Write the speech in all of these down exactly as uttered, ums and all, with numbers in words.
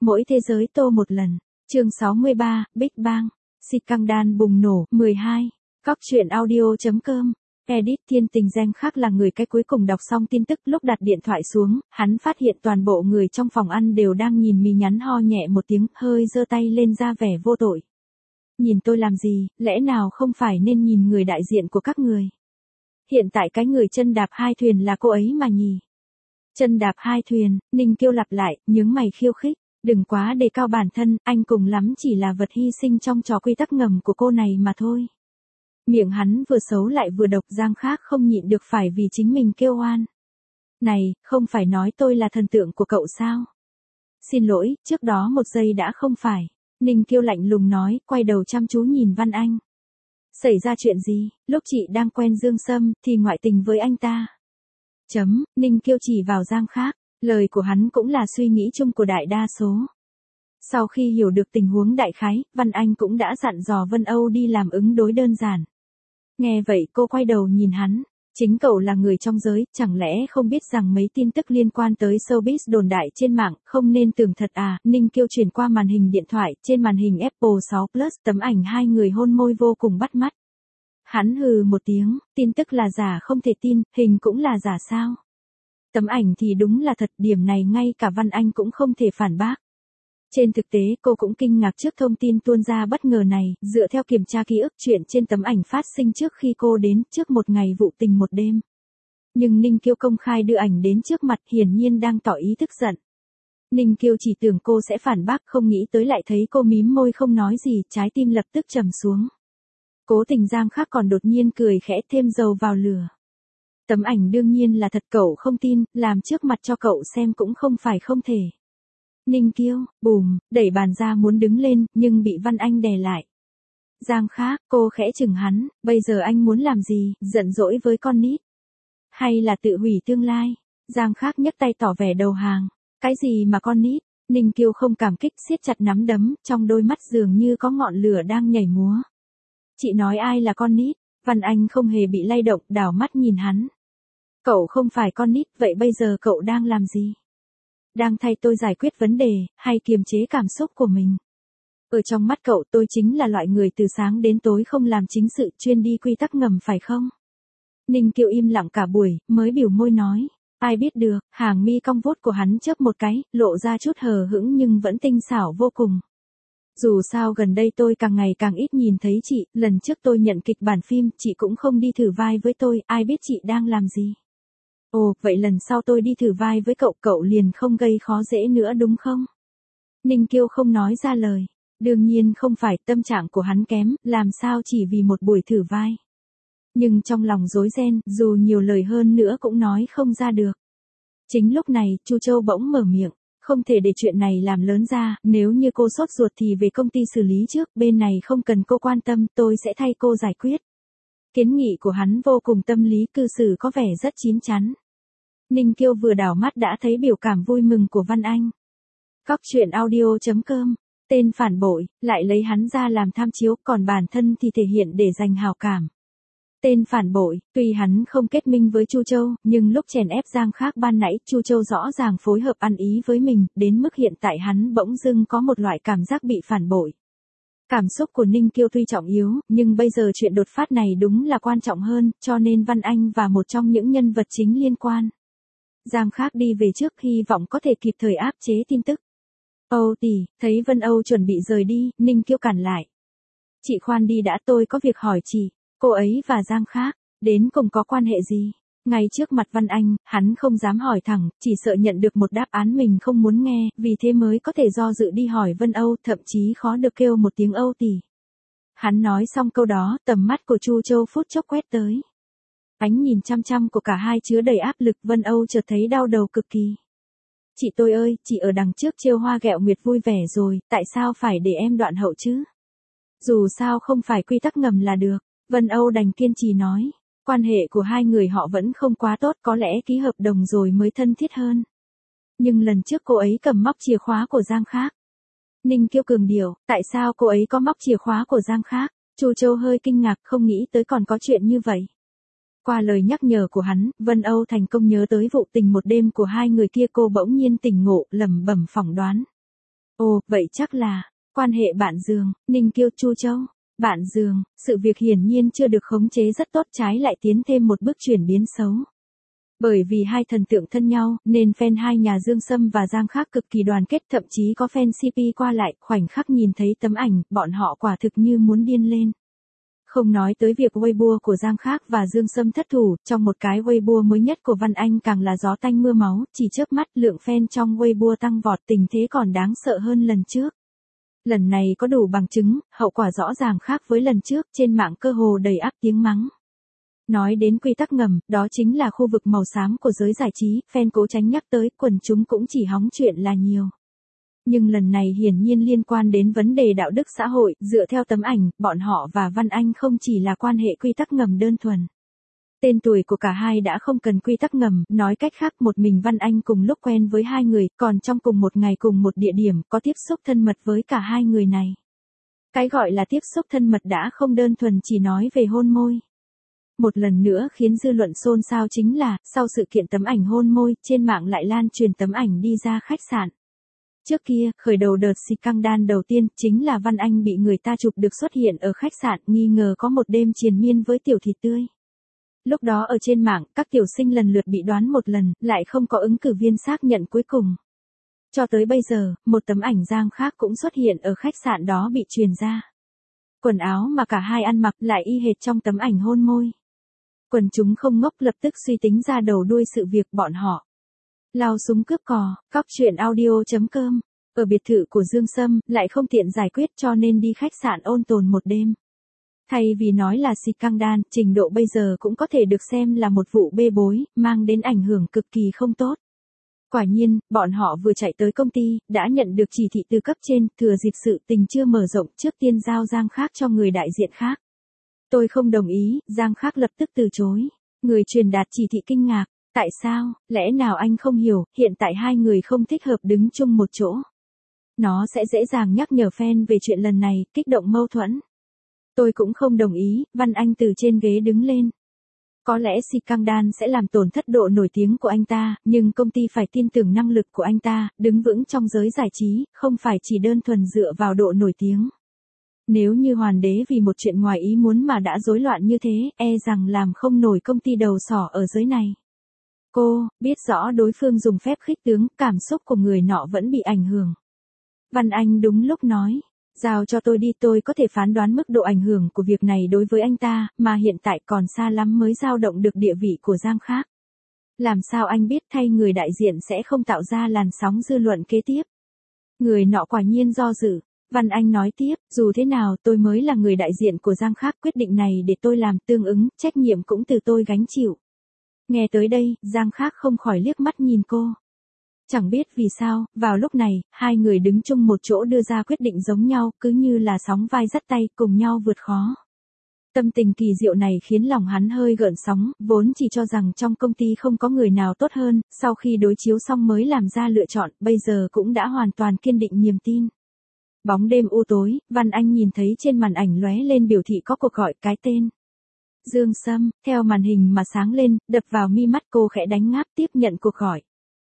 Mỗi thế giới tô một lần. Chương sáu mươi ba, Big Bang. Scandal bùng nổ. mười hai. Cóc truyện audio.com. Edit Thiên Tình Danh Khác là người cái cuối cùng đọc xong tin tức. Lúc đặt điện thoại xuống, hắn phát hiện toàn bộ người trong phòng ăn đều đang nhìn mì nhắn, ho nhẹ một tiếng, hơi giơ tay lên ra vẻ vô tội. Nhìn tôi làm gì, lẽ nào không phải nên nhìn người đại diện của các người? Hiện tại cái người chân đạp hai thuyền là cô ấy mà nhỉ? Chân đạp hai thuyền, Ninh Kiêu lặp lại, nhướng mày khiêu khích. Đừng quá đề cao bản thân, anh cùng lắm chỉ là vật hy sinh trong trò quy tắc ngầm của cô này mà thôi. Miệng hắn vừa xấu lại vừa độc, Giang Khác không nhịn được phải vì chính mình kêu oan. Này, không phải nói tôi là thần tượng của cậu sao? Xin lỗi, trước đó một giây đã không phải. Ninh Kiêu lạnh lùng nói, quay đầu chăm chú nhìn Văn Anh. Xảy ra chuyện gì, lúc chị đang quen Dương Sâm, thì ngoại tình với anh ta. Chấm, Ninh Kiêu chỉ vào Giang Khác, lời của hắn cũng là suy nghĩ chung của đại đa số. Sau khi hiểu được tình huống đại khái, Văn Anh cũng đã dặn dò Vân Âu đi làm ứng đối đơn giản. Nghe vậy cô quay đầu nhìn hắn, chính cậu là người trong giới, chẳng lẽ không biết rằng mấy tin tức liên quan tới showbiz đồn đại trên mạng, không nên tưởng thật à? Ninh Kiêu chuyển qua màn hình điện thoại, trên màn hình Apple sáu Plus, tấm ảnh hai người hôn môi vô cùng bắt mắt. Hắn hừ một tiếng, tin tức là giả không thể tin, hình cũng là giả sao? Tấm ảnh thì đúng là thật, điểm này ngay cả Văn Anh cũng không thể phản bác. Trên thực tế cô cũng kinh ngạc trước thông tin tuôn ra bất ngờ này, dựa theo kiểm tra ký ức chuyện trên tấm ảnh phát sinh trước khi cô đến, trước một ngày vụ tình một đêm. Nhưng Ninh Kiêu công khai đưa ảnh đến trước mặt, hiển nhiên đang tỏ ý tức giận. Ninh Kiêu chỉ tưởng cô sẽ phản bác, không nghĩ tới lại thấy cô mím môi không nói gì, trái tim lập tức trầm xuống. Cố Tình Giang Khác còn đột nhiên cười khẽ, thêm dầu vào lửa. Tấm ảnh đương nhiên là thật, cậu không tin, làm trước mặt cho cậu xem cũng không phải không thể. Ninh Kiêu, bùm, đẩy bàn ra muốn đứng lên, nhưng bị Văn Anh đè lại. Giang Khác, cô khẽ chừng hắn, bây giờ anh muốn làm gì, giận dỗi với con nít? Hay là tự hủy tương lai? Giang Khác nhấc tay tỏ vẻ đầu hàng. Cái gì mà con nít? Ninh Kiêu không cảm kích, siết chặt nắm đấm, trong đôi mắt dường như có ngọn lửa đang nhảy múa. Chị nói ai là con nít? Văn Anh không hề bị lay động, đảo mắt nhìn hắn. Cậu không phải con nít, vậy bây giờ cậu đang làm gì? Đang thay tôi giải quyết vấn đề, hay kiềm chế cảm xúc của mình? Ở trong mắt cậu tôi chính là loại người từ sáng đến tối không làm chính sự, chuyên đi quy tắc ngầm phải không? Ninh Kiêu im lặng cả buổi, mới biểu môi nói. Ai biết được, hàng mi cong vút của hắn chớp một cái, lộ ra chút hờ hững nhưng vẫn tinh xảo vô cùng. Dù sao gần đây tôi càng ngày càng ít nhìn thấy chị, lần trước tôi nhận kịch bản phim, chị cũng không đi thử vai với tôi, ai biết chị đang làm gì? Ồ, vậy lần sau tôi đi thử vai với cậu, cậu liền không gây khó dễ nữa đúng không? Ninh Kiêu không nói ra lời. Đương nhiên không phải, tâm trạng của hắn kém, làm sao chỉ vì một buổi thử vai. Nhưng trong lòng rối ren, dù nhiều lời hơn nữa cũng nói không ra được. Chính lúc này, Chu Châu bỗng mở miệng. Không thể để chuyện này làm lớn ra, nếu như cô sốt ruột thì về công ty xử lý trước, bên này không cần cô quan tâm, tôi sẽ thay cô giải quyết. Kiến nghị của hắn vô cùng tâm lý, cư xử có vẻ rất chín chắn. Ninh Kiêu vừa đảo mắt đã thấy biểu cảm vui mừng của Văn Anh. Cóc truyện audio.com, tên phản bội, lại lấy hắn ra làm tham chiếu, còn bản thân thì thể hiện để giành hào cảm. Tên phản bội, tuy hắn không kết minh với Chu Châu, nhưng lúc chèn ép Giang Khác ban nãy, Chu Châu rõ ràng phối hợp ăn ý với mình, đến mức hiện tại hắn bỗng dưng có một loại cảm giác bị phản bội. Cảm xúc của Ninh Kiêu tuy trọng yếu, nhưng bây giờ chuyện đột phát này đúng là quan trọng hơn, cho nên Văn Anh và một trong những nhân vật chính liên quan. Giang Khác đi về trước, hy vọng có thể kịp thời áp chế tin tức. Âu tỷ, thấy Vân Âu chuẩn bị rời đi, Ninh Kiêu cản lại. Chị khoan đi đã, tôi có việc hỏi chị, cô ấy và Giang Khác, đến cùng có quan hệ gì? Ngay trước mặt Văn Anh, hắn không dám hỏi thẳng, chỉ sợ nhận được một đáp án mình không muốn nghe, vì thế mới có thể do dự đi hỏi Vân Âu, thậm chí khó được kêu một tiếng Âu tỷ. Hắn nói xong câu đó, tầm mắt của Chu Châu phút chốc quét tới. Ánh nhìn chăm chăm của cả hai chứa đầy áp lực, Vân Âu chợt thấy đau đầu cực kỳ. Chị tôi ơi, chị ở đằng trước trêu hoa ghẹo nguyệt vui vẻ rồi, tại sao phải để em đoạn hậu chứ? Dù sao không phải quy tắc ngầm là được, Vân Âu đành kiên trì nói. Quan hệ của hai người họ vẫn không quá tốt, có lẽ ký hợp đồng rồi mới thân thiết hơn. Nhưng lần trước cô ấy cầm móc chìa khóa của Giang Khác. Ninh Kiêu cường điệu, tại sao cô ấy có móc chìa khóa của Giang Khác? Chu Châu hơi kinh ngạc, không nghĩ tới còn có chuyện như vậy. Qua lời nhắc nhở của hắn, Vân Âu thành công nhớ tới vụ tình một đêm của hai người kia, cô bỗng nhiên tỉnh ngộ, lẩm bẩm phỏng đoán. Ồ, vậy chắc là quan hệ bạn giường, Ninh Kiêu Chu Châu. Bạn giường, sự việc hiển nhiên chưa được khống chế rất tốt, trái lại tiến thêm một bước chuyển biến xấu. Bởi vì hai thần tượng thân nhau, nên fan hai nhà Dương Sâm và Giang Khắc cực kỳ đoàn kết, thậm chí có fan xê pê qua lại, khoảnh khắc nhìn thấy tấm ảnh, bọn họ quả thực như muốn điên lên. Không nói tới việc Weibo của Giang Khắc và Dương Sâm thất thủ, trong một cái Weibo mới nhất của Văn Anh càng là gió tanh mưa máu, chỉ chớp mắt lượng fan trong Weibo tăng vọt, tình thế còn đáng sợ hơn lần trước. Lần này có đủ bằng chứng, hậu quả rõ ràng khác với lần trước, trên mạng cơ hồ đầy ắp tiếng mắng. Nói đến quy tắc ngầm, đó chính là khu vực màu xám của giới giải trí, fan cố tránh nhắc tới, quần chúng cũng chỉ hóng chuyện là nhiều. Nhưng lần này hiển nhiên liên quan đến vấn đề đạo đức xã hội, dựa theo tấm ảnh, bọn họ và Văn Anh không chỉ là quan hệ quy tắc ngầm đơn thuần. Tên tuổi của cả hai đã không cần quy tắc ngầm, nói cách khác một mình Văn Anh cùng lúc quen với hai người, còn trong cùng một ngày cùng một địa điểm, có tiếp xúc thân mật với cả hai người này. Cái gọi là tiếp xúc thân mật đã không đơn thuần chỉ nói về hôn môi. Một lần nữa khiến dư luận xôn xao chính là, sau sự kiện tấm ảnh hôn môi, trên mạng lại lan truyền tấm ảnh đi ra khách sạn. Trước kia, khởi đầu đợt scandal đầu tiên, chính là Văn Anh bị người ta chụp được xuất hiện ở khách sạn, nghi ngờ có một đêm triền miên với tiểu thịt tươi. Lúc đó ở trên mạng, các tiểu sinh lần lượt bị đoán một lần, lại không có ứng cử viên xác nhận cuối cùng. Cho tới bây giờ, một tấm ảnh Giang Khắc cũng xuất hiện ở khách sạn đó bị truyền ra. Quần áo mà cả hai ăn mặc lại y hệt trong tấm ảnh hôn môi. Quần chúng không ngốc, lập tức suy tính ra đầu đuôi sự việc, bọn họ lao súng cướp cò. Cóc truyện audio chấm com. Ở biệt thự của Dương Sâm, lại không tiện giải quyết cho nên đi khách sạn ôn tồn một đêm. Thay vì nói là scandal, trình độ bây giờ cũng có thể được xem là một vụ bê bối, mang đến ảnh hưởng cực kỳ không tốt. Quả nhiên, bọn họ vừa chạy tới công ty, đã nhận được chỉ thị từ cấp trên, thừa dịp sự tình chưa mở rộng, trước tiên giao Giang Khắc cho người đại diện khác. Tôi không đồng ý, Giang Khắc lập tức từ chối. Người truyền đạt chỉ thị kinh ngạc, tại sao, lẽ nào anh không hiểu, hiện tại hai người không thích hợp đứng chung một chỗ. Nó sẽ dễ dàng nhắc nhở fan về chuyện lần này, kích động mâu thuẫn. Tôi cũng không đồng ý, Văn Anh từ trên ghế đứng lên. Có lẽ scandal sẽ làm tổn thất độ nổi tiếng của anh ta, nhưng công ty phải tin tưởng năng lực của anh ta, đứng vững trong giới giải trí, không phải chỉ đơn thuần dựa vào độ nổi tiếng. Nếu như Hoàn Đế vì một chuyện ngoài ý muốn mà đã rối loạn như thế, e rằng làm không nổi công ty đầu sỏ ở giới này. Cô, biết rõ đối phương dùng phép khích tướng, cảm xúc của người nọ vẫn bị ảnh hưởng. Văn Anh đúng lúc nói. Giao cho tôi đi, tôi có thể phán đoán mức độ ảnh hưởng của việc này đối với anh ta, mà hiện tại còn xa lắm mới dao động được địa vị của Giang Khắc. Làm sao anh biết thay người đại diện sẽ không tạo ra làn sóng dư luận kế tiếp? Người nọ quả nhiên do dự. Văn Anh nói tiếp, dù thế nào tôi mới là người đại diện của Giang Khắc, quyết định này để tôi làm, tương ứng, trách nhiệm cũng từ tôi gánh chịu. Nghe tới đây, Giang Khắc không khỏi liếc mắt nhìn cô. Chẳng biết vì sao, vào lúc này, hai người đứng chung một chỗ đưa ra quyết định giống nhau, cứ như là sóng vai dắt tay, cùng nhau vượt khó. Tâm tình kỳ diệu này khiến lòng hắn hơi gợn sóng, vốn chỉ cho rằng trong công ty không có người nào tốt hơn, sau khi đối chiếu xong mới làm ra lựa chọn, bây giờ cũng đã hoàn toàn kiên định niềm tin. Bóng đêm u tối, Văn Anh nhìn thấy trên màn ảnh lóe lên biểu thị có cuộc gọi, cái tên Dương Sâm, theo màn hình mà sáng lên, đập vào mi mắt cô, khẽ đánh ngáp tiếp nhận cuộc gọi.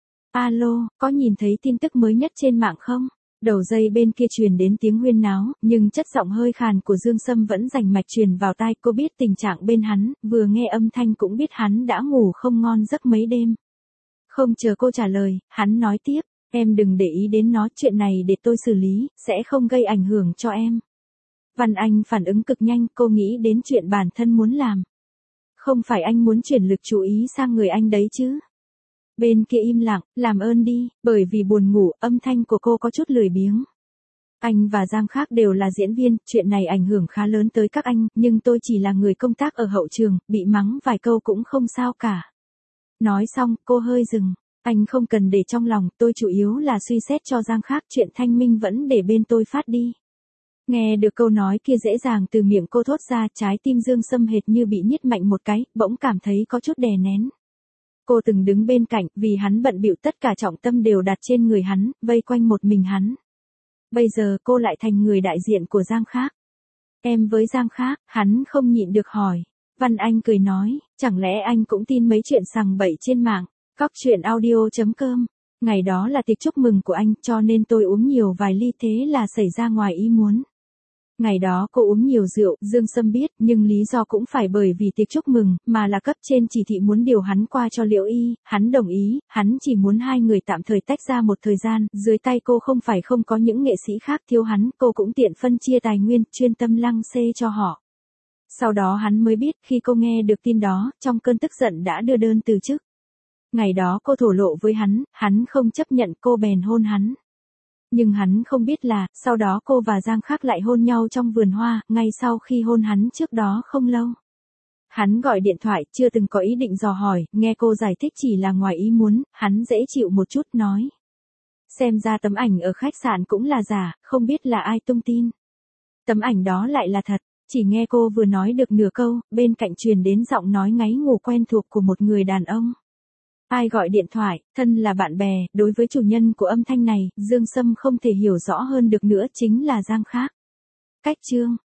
Alo, có nhìn thấy tin tức mới nhất trên mạng không? Đầu dây bên kia truyền đến tiếng huyên náo, nhưng chất giọng hơi khàn của Dương Sâm vẫn rành mạch truyền vào tai. Cô biết tình trạng bên hắn, vừa nghe âm thanh cũng biết hắn đã ngủ không ngon giấc mấy đêm. Không chờ cô trả lời, hắn nói tiếp, em đừng để ý đến nó, chuyện này để tôi xử lý, sẽ không gây ảnh hưởng cho em. Văn Anh phản ứng cực nhanh, cô nghĩ đến chuyện bản thân muốn làm. Không phải anh muốn chuyển lực chú ý sang người anh đấy chứ? Bên kia im lặng, làm ơn đi, bởi vì buồn ngủ, âm thanh của cô có chút lười biếng. Anh và Giang Khắc đều là diễn viên, chuyện này ảnh hưởng khá lớn tới các anh, nhưng tôi chỉ là người công tác ở hậu trường, bị mắng vài câu cũng không sao cả. Nói xong, cô hơi dừng, anh không cần để trong lòng, tôi chủ yếu là suy xét cho Giang Khắc, chuyện thanh minh vẫn để bên tôi phát đi. Nghe được câu nói kia dễ dàng từ miệng cô thốt ra, trái tim Dương Sâm hệt như bị nhít mạnh một cái, bỗng cảm thấy có chút đè nén. Cô từng đứng bên cạnh, vì hắn bận bịu tất cả trọng tâm đều đặt trên người hắn, vây quanh một mình hắn. Bây giờ cô lại thành người đại diện của Giang Khắc. Em với Giang Khắc, hắn không nhịn được hỏi. Văn Anh cười nói, chẳng lẽ anh cũng tin mấy chuyện sằng bậy trên mạng? Cóc truyện audio chấm com Ngày đó là tiệc chúc mừng của anh, cho nên tôi uống nhiều vài ly, thế là xảy ra ngoài ý muốn. Ngày đó cô uống nhiều rượu, Dương Sâm biết, nhưng lý do cũng phải bởi vì tiệc chúc mừng, mà là cấp trên chỉ thị muốn điều hắn qua cho Liễu Y, hắn đồng ý, hắn chỉ muốn hai người tạm thời tách ra một thời gian, dưới tay cô không phải không có những nghệ sĩ khác thiếu hắn, cô cũng tiện phân chia tài nguyên, chuyên tâm lăng xê cho họ. Sau đó hắn mới biết, khi cô nghe được tin đó, trong cơn tức giận đã đưa đơn từ chức. Ngày đó cô thổ lộ với hắn, hắn không chấp nhận, cô bèn hôn hắn. Nhưng hắn không biết là, sau đó cô và Giang Khắc lại hôn nhau trong vườn hoa, ngay sau khi hôn hắn trước đó không lâu. Hắn gọi điện thoại, chưa từng có ý định dò hỏi, nghe cô giải thích chỉ là ngoài ý muốn, hắn dễ chịu một chút nói. Xem ra tấm ảnh ở khách sạn cũng là giả, không biết là ai tung tin. Tấm ảnh đó lại là thật, chỉ nghe cô vừa nói được nửa câu, bên cạnh truyền đến giọng nói ngáy ngủ quen thuộc của một người đàn ông. Ai gọi điện thoại, thân là bạn bè, đối với chủ nhân của âm thanh này, Dương Sâm không thể hiểu rõ hơn được nữa, chính là Giang Khắc. Cách chương